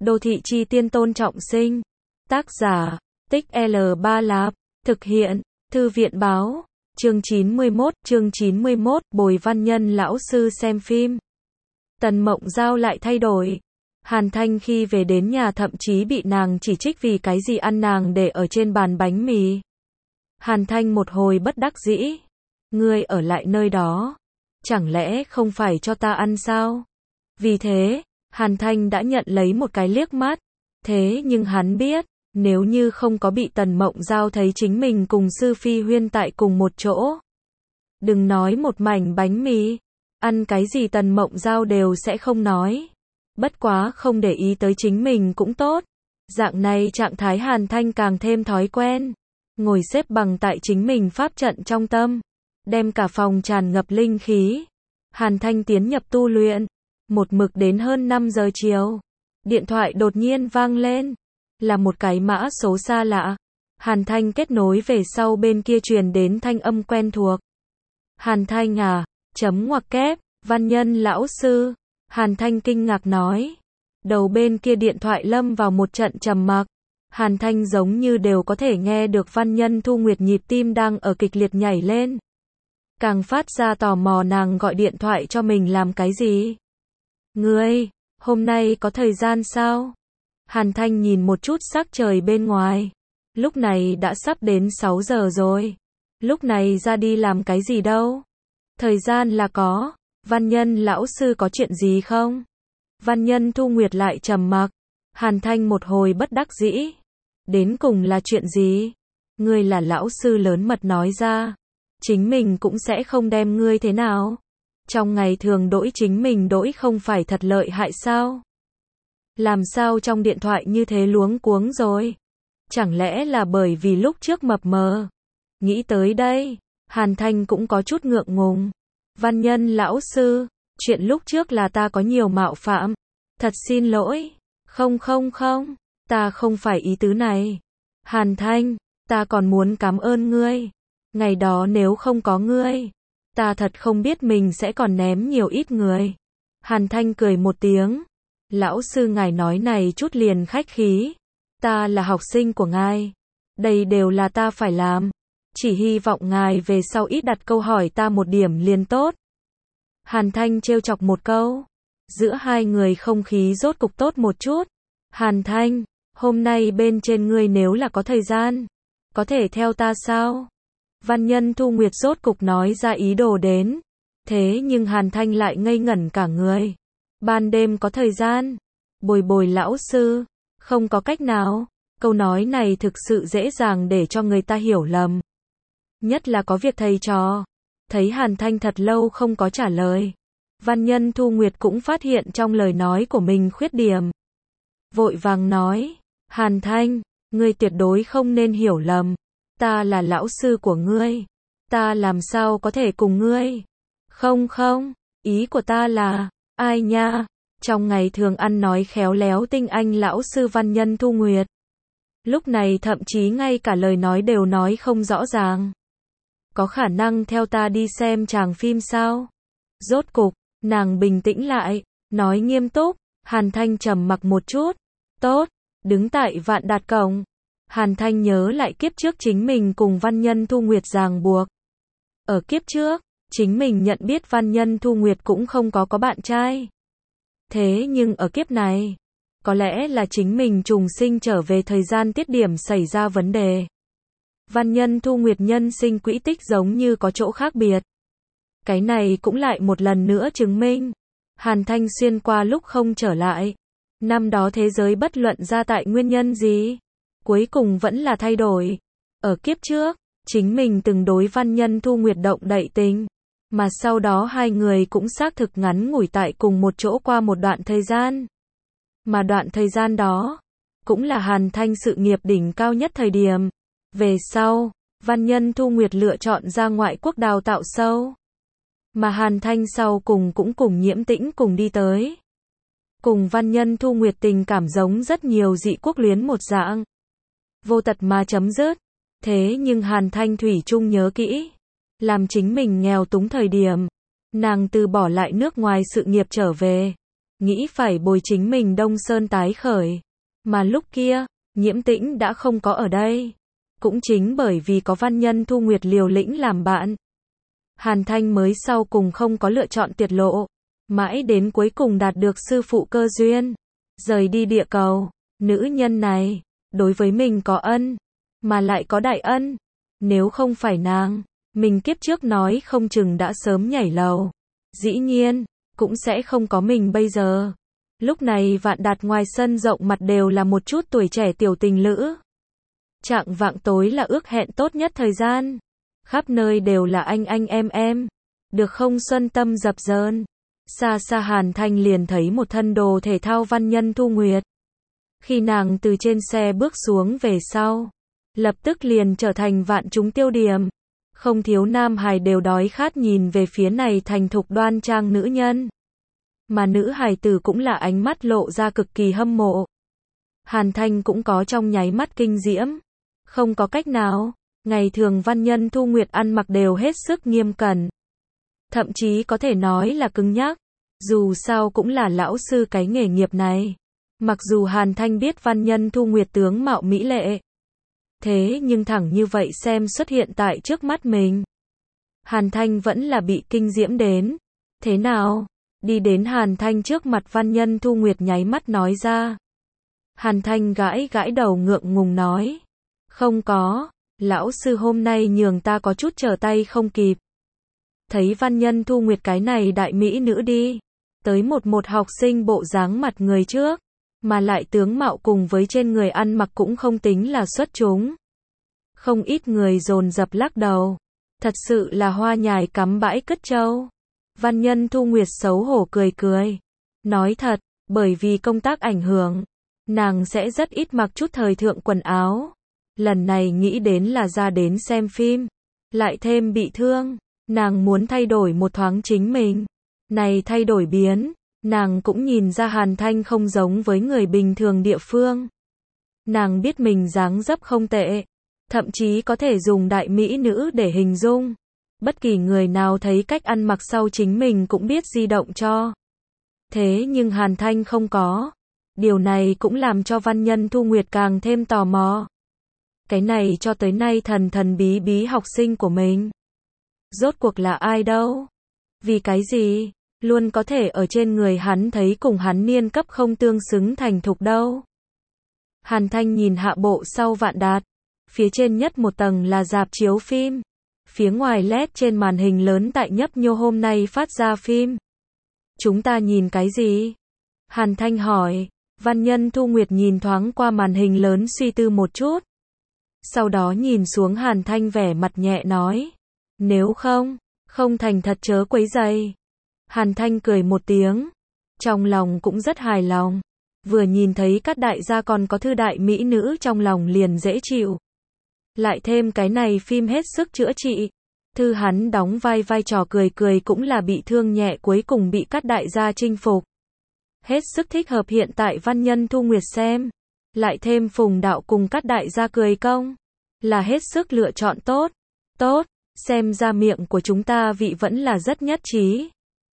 Đô thị chi tiên Tôn Trọng Sinh. Tác giả, Tích L3 Lạp. Thực hiện, Thư viện báo. Chương 91, Bồi Văn Nhân lão sư xem phim. Tần Mộng Giao lại thay đổi. Hàn Thanh khi về đến nhà thậm chí bị nàng chỉ trích vì cái gì ăn nàng để ở trên bàn bánh mì. Hàn Thanh một hồi bất đắc dĩ. Ngươi ở lại nơi đó. Chẳng lẽ không phải cho ta ăn sao? Vì thế, Hàn Thanh đã nhận lấy một cái liếc mắt. Thế nhưng hắn biết, nếu như không có bị Tần Mộng Giao thấy chính mình cùng Sư Phi Huyên tại cùng một chỗ. Đừng nói một mảnh bánh mì, ăn cái gì Tần Mộng Giao đều sẽ không nói. Bất quá không để ý tới chính mình cũng tốt. Dạng này trạng thái Hàn Thanh càng thêm thói quen. Ngồi xếp bằng tại chính mình pháp trận trong tâm. Đem cả phòng tràn ngập linh khí. Hàn Thanh tiến nhập tu luyện. Một mực đến hơn 5 giờ chiều. Điện thoại đột nhiên vang lên. Là một cái mã số xa lạ. Hàn Thanh kết nối về sau bên kia truyền đến thanh âm quen thuộc. Hàn Thanh à, ngoặc kép, Văn Nhân lão sư. Hàn Thanh kinh ngạc nói. Đầu bên kia điện thoại lâm vào một trận trầm mặc. Hàn Thanh giống như đều có thể nghe được Văn Nhân Thu Nguyệt nhịp tim đang ở kịch liệt nhảy lên. Càng phát ra tò mò nàng gọi điện thoại cho mình làm cái gì. Ngươi, hôm nay có thời gian sao? Hàn Thanh nhìn một chút sắc trời bên ngoài. Lúc này đã sắp đến 6 giờ rồi. Lúc này ra đi làm cái gì đâu? Thời gian là có. Văn Nhân lão sư có chuyện gì không? Văn Nhân Thu Nguyệt lại trầm mặc. Hàn Thanh một hồi bất đắc dĩ. Đến cùng là chuyện gì? Ngươi là lão sư lớn mật nói ra. Chính mình cũng sẽ không đem ngươi thế nào. Trong ngày thường đỗi chính mình đỗi không phải thật lợi hại sao? Làm sao trong điện thoại như thế luống cuống rồi? Chẳng lẽ là bởi vì lúc trước mập mờ? Nghĩ tới đây, Hàn Thanh cũng có chút ngượng ngùng. Văn Nhân lão sư, chuyện lúc trước là ta có nhiều mạo phạm. Thật xin lỗi. Không, ta không phải ý tứ này. Hàn Thanh, ta còn muốn cảm ơn ngươi. Ngày đó nếu không có ngươi, ta thật không biết mình sẽ còn ném nhiều ít người. Hàn Thanh cười một tiếng. Lão sư ngài nói này chút liền khách khí. Ta là học sinh của ngài. Đây đều là ta phải làm. Chỉ hy vọng ngài về sau ít đặt câu hỏi ta một điểm liền tốt. Hàn Thanh trêu chọc một câu. Giữa hai người không khí rốt cục tốt một chút. Hàn Thanh, hôm nay bên trên ngươi nếu là có thời gian, có thể theo ta sao? Văn Nhân Thu Nguyệt rốt cục nói ra ý đồ đến. Thế nhưng Hàn Thanh lại ngây ngẩn cả người. Ban đêm có thời gian. Bồi lão sư. Không có cách nào. Câu nói này thực sự dễ dàng để cho người ta hiểu lầm. Nhất là có việc thầy trò. Thấy Hàn Thanh thật lâu không có trả lời. Văn Nhân Thu Nguyệt cũng phát hiện trong lời nói của mình khuyết điểm. Vội vàng nói. Hàn Thanh, ngươi tuyệt đối không nên hiểu lầm. Ta là lão sư của ngươi. Ta làm sao có thể cùng ngươi? Không, ý của ta là, ai nha? Trong ngày thường ăn nói khéo léo tinh anh lão sư Văn Nhân Thu Nguyệt. Lúc này thậm chí ngay cả lời nói đều nói không rõ ràng. Có khả năng theo ta đi xem tràng phim sao? Rốt cục, nàng bình tĩnh lại, nói nghiêm túc. Hàn Thanh trầm mặc một chút. Tốt, đứng tại Vạn Đạt cổng. Hàn Thanh nhớ lại kiếp trước chính mình cùng Văn Nhân Thu Nguyệt ràng buộc. Ở kiếp trước, chính mình nhận biết Văn Nhân Thu Nguyệt cũng không có bạn trai. Thế nhưng ở kiếp này, có lẽ là chính mình trùng sinh trở về thời gian tiết điểm xảy ra vấn đề. Văn Nhân Thu Nguyệt nhân sinh quỹ tích giống như có chỗ khác biệt. Cái này cũng lại một lần nữa chứng minh. Hàn Thanh xuyên qua lúc không trở lại. Năm đó thế giới bất luận ra tại nguyên nhân gì, cuối cùng vẫn là thay đổi. Ở kiếp trước, chính mình từng đối Văn Nhân Thu Nguyệt động đậy tình. Mà sau đó hai người cũng xác thực ngắn ngủi tại cùng một chỗ qua một đoạn thời gian. Mà đoạn thời gian đó, cũng là Hàn Thanh sự nghiệp đỉnh cao nhất thời điểm. Về sau, Văn Nhân Thu Nguyệt lựa chọn ra ngoại quốc đào tạo sâu. Mà Hàn Thanh sau cùng cũng cùng Nhiễm Tĩnh cùng đi tới. Cùng Văn Nhân Thu Nguyệt tình cảm giống rất nhiều dị quốc luyến một dạng. Vô tật mà chấm dứt. Thế nhưng Hàn Thanh thủy chung nhớ kỹ. Làm chính mình nghèo túng thời điểm. Nàng từ bỏ lại nước ngoài sự nghiệp trở về. nghĩ phải bồi chính mình Đông Sơn tái khởi. Mà lúc kia, Nhiễm Tĩnh đã không có ở đây. Cũng chính bởi vì có Văn Nhân Thu Nguyệt liều lĩnh làm bạn, Hàn Thanh mới sau cùng không có lựa chọn tiết lộ. Mãi đến cuối cùng đạt được sư phụ cơ duyên, rời đi địa cầu. Nữ nhân này, đối với mình có ân, mà lại có đại ân. Nếu không phải nàng, mình kiếp trước nói không chừng đã sớm nhảy lầu. Dĩ nhiên, cũng sẽ không có mình bây giờ. Lúc này Vạn Đạt ngoài sân rộng mặt đều là một chút tuổi trẻ tiểu tình lữ. Chạng vạng tối là ước hẹn tốt nhất thời gian. Khắp nơi đều là anh em. Được không xuân tâm dập dờn. Xa xa Hàn Thanh liền thấy một thân đồ thể thao Văn Nhân Thu Nguyệt. Khi nàng từ trên xe bước xuống về sau, lập tức liền trở thành vạn chúng tiêu điểm. Không thiếu nam hài đều đói khát nhìn về phía này thành thục đoan trang nữ nhân. Mà nữ hài tử cũng là ánh mắt lộ ra cực kỳ hâm mộ. Hàn Thanh cũng có trong nháy mắt kinh diễm. Không có cách nào, ngày thường Văn Nhân Thu Nguyệt ăn mặc đều hết sức nghiêm cẩn. Thậm chí có thể nói là cứng nhắc. Dù sao cũng là lão sư cái nghề nghiệp này. Mặc dù Hàn Thanh biết Văn Nhân Thu Nguyệt tướng mạo mỹ lệ, thế nhưng thẳng như vậy xem xuất hiện tại trước mắt mình, Hàn Thanh vẫn là bị kinh diễm đến. Thế nào? Đi đến Hàn Thanh trước mặt Văn Nhân Thu Nguyệt nháy mắt nói ra. Hàn Thanh gãi gãi đầu ngượng ngùng nói. Không có, lão sư hôm nay nhường ta có chút trở tay không kịp. Thấy Văn Nhân Thu Nguyệt cái này đại mỹ nữ đi tới một học sinh bộ dáng mặt người trước, mà lại tướng mạo cùng với trên người ăn mặc cũng không tính là xuất chúng. Không ít người dồn dập lắc đầu. Thật sự là hoa nhài cắm bãi cất trâu. Văn Nhân Thu Nguyệt xấu hổ cười. Nói thật, bởi vì công tác ảnh hưởng, nàng sẽ rất ít mặc chút thời thượng quần áo. Lần này nghĩ đến là ra đến xem phim, lại thêm bị thương, nàng muốn thay đổi một thoáng chính mình. Này thay đổi biến, nàng cũng nhìn ra Hàn Thanh không giống với người bình thường địa phương. Nàng biết mình dáng dấp không tệ, thậm chí có thể dùng đại mỹ nữ để hình dung. Bất kỳ người nào thấy cách ăn mặc sau chính mình cũng biết di động cho. Thế nhưng Hàn Thanh không có. Điều này cũng làm cho Văn Nhân Thu Nguyệt càng thêm tò mò. Cái này cho tới nay thần bí học sinh của mình, rốt cuộc là ai đâu? Vì cái gì? Luôn có thể ở trên người hắn thấy cùng hắn niên cấp không tương xứng thành thục đâu. Hàn Thanh nhìn hạ bộ sau Vạn Đạt. Phía trên nhất một tầng là rạp chiếu phim. Phía ngoài LED trên màn hình lớn tại nhấp nhô hôm nay phát ra phim. Chúng ta nhìn cái gì? Hàn Thanh hỏi. Văn Nhân Thu Nguyệt nhìn thoáng qua màn hình lớn suy tư một chút. Sau đó nhìn xuống Hàn Thanh vẻ mặt nhẹ nói. Nếu không thành thật chớ quấy rầy. Hàn Thanh cười một tiếng. Trong lòng cũng rất hài lòng. Vừa nhìn thấy các đại gia còn có thư đại mỹ nữ trong lòng liền dễ chịu. Lại thêm cái này phim hết sức chữa trị. Thư hắn đóng vai trò cười cũng là bị thương nhẹ cuối cùng bị các đại gia chinh phục. Hết sức thích hợp hiện tại Văn Nhân Thu Nguyệt xem. Lại thêm Phùng Đạo cùng các đại gia cười công. Là hết sức lựa chọn tốt. Tốt, xem ra miệng của chúng ta vị vẫn là rất nhất trí.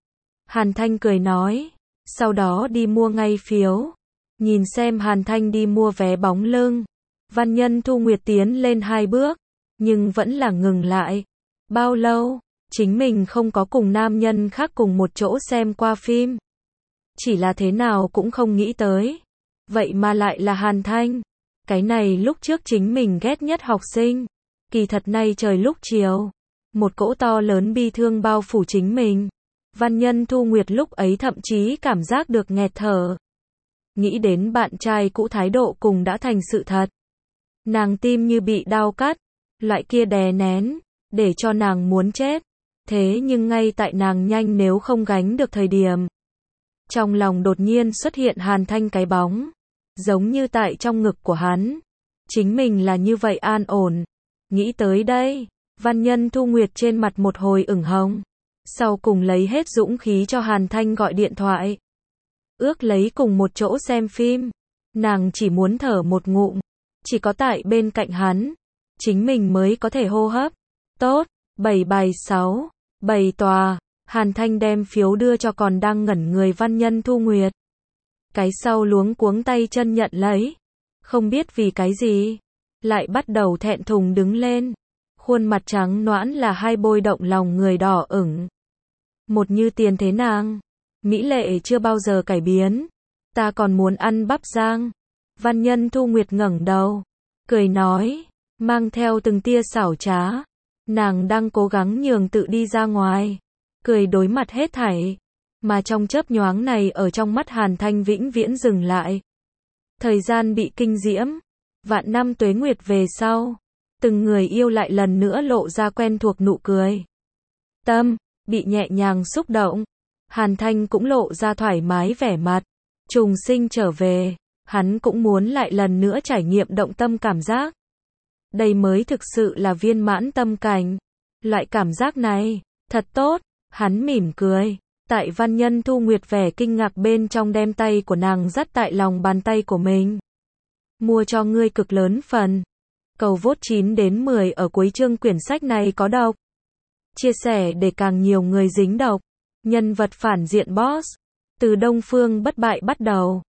Hàn Thanh cười nói. Sau đó đi mua ngay phiếu. Nhìn xem Hàn Thanh đi mua vé bóng lưng. Văn Nhân Thu Nguyệt tiến lên 2 bước. Nhưng vẫn là ngừng lại. Bao lâu? Chính mình không có cùng nam nhân khác cùng một chỗ xem qua phim. Chỉ là thế nào cũng không nghĩ tới. Vậy mà lại là Hàn Thanh. Cái này lúc trước chính mình ghét nhất học sinh. Kỳ thật nay trời lúc chiều. Một cỗ to lớn bi thương bao phủ chính mình. Văn Nhân Thu Nguyệt lúc ấy thậm chí cảm giác được nghẹt thở. Nghĩ đến bạn trai cũ thái độ cùng đã thành sự thật. Nàng tim như bị đau cắt. Loại kia đè nén. Để cho nàng muốn chết. Thế nhưng ngay tại nàng nhanh nếu không gánh được thời điểm. Trong lòng đột nhiên xuất hiện Hàn Thanh cái bóng. Giống như tại trong ngực của hắn. Chính mình là như vậy an ổn. Nghĩ tới đây. Văn Nhân Thu Nguyệt trên mặt một hồi ửng hồng. Sau cùng lấy hết dũng khí cho Hàn Thanh gọi điện thoại. Ước lấy cùng một chỗ xem phim. Nàng chỉ muốn thở một ngụm. Chỉ có tại bên cạnh hắn. Chính mình mới có thể hô hấp. Tốt, 7 bài 6. 7 tòa. Hàn Thanh đem phiếu đưa cho còn đang ngẩn người Văn Nhân Thu Nguyệt. Cái sau luống cuống tay chân nhận lấy. Không biết vì cái gì, lại bắt đầu thẹn thùng đứng lên. Khuôn mặt trắng nõn là hai bôi động lòng người đỏ ửng. Một như tiền thế nàng. Mỹ lệ chưa bao giờ cải biến. Ta còn muốn ăn bắp rang. Văn Nhân Thu Nguyệt ngẩng đầu. Cười nói. Mang theo từng tia xảo trá. Nàng đang cố gắng nhường tự đi ra ngoài. Cười đối mặt hết thảy. Mà trong chớp nhoáng này ở trong mắt Hàn Thanh vĩnh viễn dừng lại. Thời gian bị kinh diễm. Vạn năm tuế nguyệt về sau. Từng người yêu lại lần nữa lộ ra quen thuộc nụ cười. Tâm, bị nhẹ nhàng xúc động. Hàn Thanh cũng lộ ra thoải mái vẻ mặt. Trùng sinh trở về. Hắn cũng muốn lại lần nữa trải nghiệm động tâm cảm giác. Đây mới thực sự là viên mãn tâm cảnh. Loại cảm giác này, thật tốt. Hắn mỉm cười. Tại Văn Nhân Thu Nguyệt vẻ kinh ngạc bên trong đem tay của nàng dắt tại lòng bàn tay của mình. Mua cho ngươi cực lớn phần. Cầu vote 9 đến 10 ở cuối chương quyển sách này có độc. Chia sẻ để càng nhiều người dính độc. Nhân vật phản diện boss. Từ Đông Phương bất bại bắt đầu.